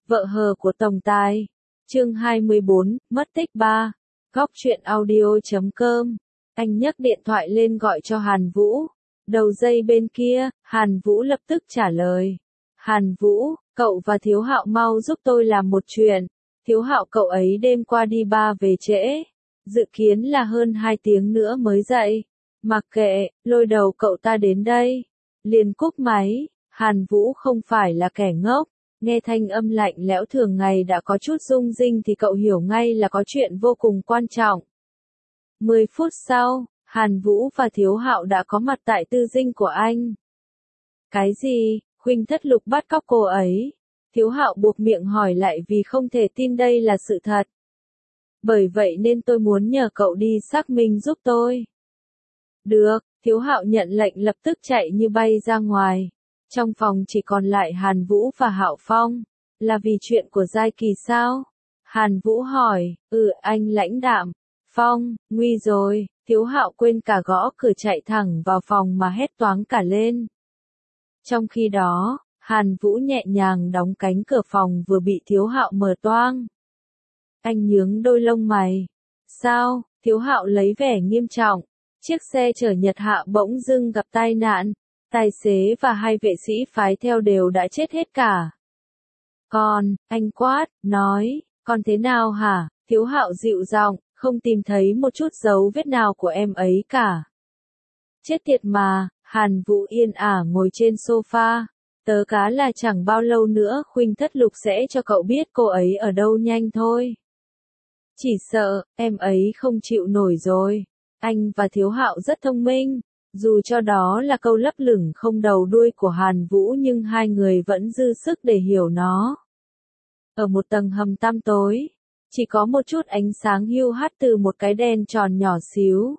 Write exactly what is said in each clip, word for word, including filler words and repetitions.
Vợ hờ của tổng tài. Chương hai mươi bốn, mất tích ba. Góc truyện audio chấm com. Anh nhấc điện thoại lên gọi cho Hàn Vũ. Đầu dây bên kia, Hàn Vũ lập tức trả lời. Hàn Vũ, cậu và Thiếu Hạo mau giúp tôi làm một chuyện. Thiếu Hạo cậu ấy đêm qua đi bar về trễ. Dự kiến là hơn hai tiếng nữa mới dậy. Mặc kệ, lôi đầu cậu ta đến đây. Liền cúp máy, Hàn Vũ không phải là kẻ ngốc. Nghe thanh âm lạnh lẽo thường ngày đã có chút rung rinh thì cậu hiểu ngay là có chuyện vô cùng quan trọng. Mười phút sau, Hàn Vũ và Thiếu Hạo đã có mặt tại tư dinh của anh. Cái gì, Khuynh Thất Lục bắt cóc cô ấy? Thiếu Hạo buộc miệng hỏi lại vì không thể tin đây là sự thật. Bởi vậy nên tôi muốn nhờ cậu đi xác minh giúp tôi. Được, Thiếu Hạo nhận lệnh lập tức chạy như bay ra ngoài. Trong phòng chỉ còn lại Hàn Vũ và Hạo Phong. Là vì chuyện của Giai Kỳ sao? Hàn Vũ hỏi, ừ anh lãnh đạm. Phong, nguy rồi, Thiếu Hạo quên cả gõ cửa chạy thẳng vào phòng mà hét toáng cả lên. Trong khi đó, Hàn Vũ nhẹ nhàng đóng cánh cửa phòng vừa bị Thiếu Hạo mở toang. Anh nhướng đôi lông mày. Sao? Thiếu Hạo lấy vẻ nghiêm trọng. Chiếc xe chở Nhật Hạ bỗng dưng gặp tai nạn. Tài xế và hai vệ sĩ phái theo đều đã chết hết cả. Còn, anh quát, nói, còn thế nào hả? Thiếu Hạo dịu giọng, không tìm thấy một chút dấu vết nào của em ấy cả. Chết tiệt mà, Hàn Vũ yên ả ngồi trên sofa. Tớ cá là chẳng bao lâu nữa Khuynh Thất Lục sẽ cho cậu biết cô ấy ở đâu nhanh thôi. Chỉ sợ, em ấy không chịu nổi rồi. Anh và Thiếu Hạo rất thông minh. Dù cho đó là câu lấp lửng không đầu đuôi của Hàn Vũ nhưng hai người vẫn dư sức để hiểu nó. Ở một tầng hầm tăm tối, chỉ có một chút ánh sáng hiu hắt từ một cái đèn tròn nhỏ xíu.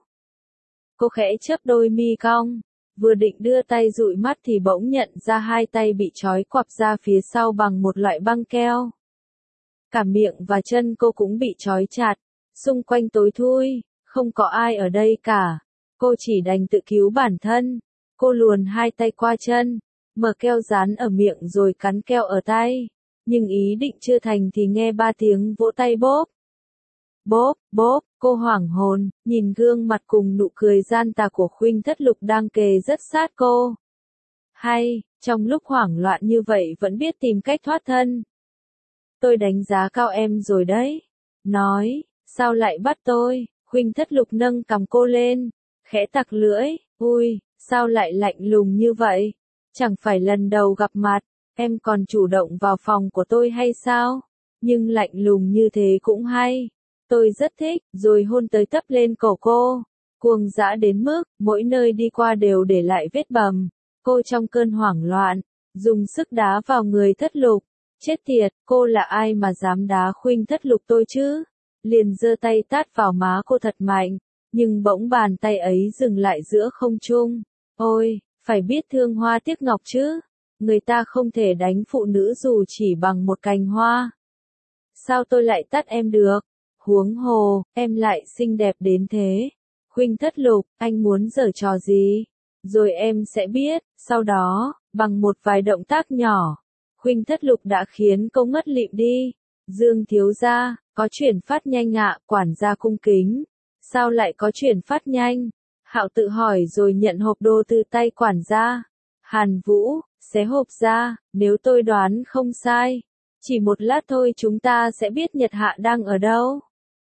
Cô khẽ chớp đôi mi cong, vừa định đưa tay dụi mắt thì bỗng nhận ra hai tay bị trói quặp ra phía sau bằng một loại băng keo. Cả miệng và chân cô cũng bị trói chặt, xung quanh tối thui, không có ai ở đây cả. Cô chỉ đành tự cứu bản thân. Cô luồn hai tay qua chân, mở keo dán ở miệng rồi cắn keo ở tay. Nhưng ý định chưa thành thì nghe ba tiếng vỗ tay bốp. Bốp, bốp, cô hoảng hồn, nhìn gương mặt cùng nụ cười gian tà của Khuynh Thất Lục đang kề rất sát cô. Hay, trong lúc hoảng loạn như vậy vẫn biết tìm cách thoát thân. Tôi đánh giá cao em rồi đấy. Nói, sao lại bắt tôi? Khuynh Thất Lục nâng cằm cô lên. Khẽ tặc lưỡi, ui, sao lại lạnh lùng như vậy? Chẳng phải lần đầu gặp mặt, em còn chủ động vào phòng của tôi hay sao? Nhưng lạnh lùng như thế cũng hay. Tôi rất thích, rồi hôn tới tấp lên cổ cô. Cuồng dã đến mức, mỗi nơi đi qua đều để lại vết bầm. Cô trong cơn hoảng loạn, dùng sức đá vào người Thất Lục. Chết tiệt, cô là ai mà dám đá Khuynh Thất Lục tôi chứ? Liền giơ tay tát vào má cô thật mạnh. Nhưng bỗng bàn tay ấy dừng lại giữa không trung. Ôi, phải biết thương hoa tiếc ngọc chứ. Người ta không thể đánh phụ nữ dù chỉ bằng một cành hoa. Sao tôi lại tát em được? Huống hồ, em lại xinh đẹp đến thế. Khuynh Thất Lục, anh muốn giở trò gì? Rồi em sẽ biết, sau đó, bằng một vài động tác nhỏ. Khuynh Thất Lục đã khiến cô ngất lịm đi. Dương thiếu gia, có chuyển phát nhanh ạ, quản gia cung kính. Sao lại có chuyển phát nhanh? Hạo tự hỏi rồi nhận hộp đồ từ tay quản gia. Hàn Vũ, xé hộp ra, nếu tôi đoán không sai. Chỉ một lát thôi chúng ta sẽ biết Nhật Hạ đang ở đâu.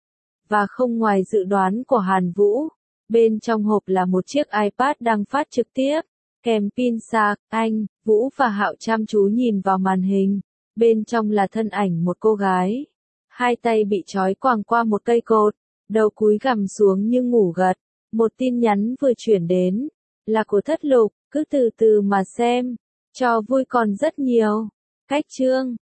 Và không ngoài dự đoán của Hàn Vũ, bên trong hộp là một chiếc iPad đang phát trực tiếp, kèm pin sạc. Anh, Vũ và Hạo chăm chú nhìn vào màn hình. Bên trong là thân ảnh một cô gái. Hai tay bị trói quàng qua một cây cột. Đầu cúi gằm xuống như ngủ gật. Một tin nhắn vừa chuyển đến. Là của Thất Lục, cứ từ từ mà xem. Cho vui còn rất nhiều. Cách chương.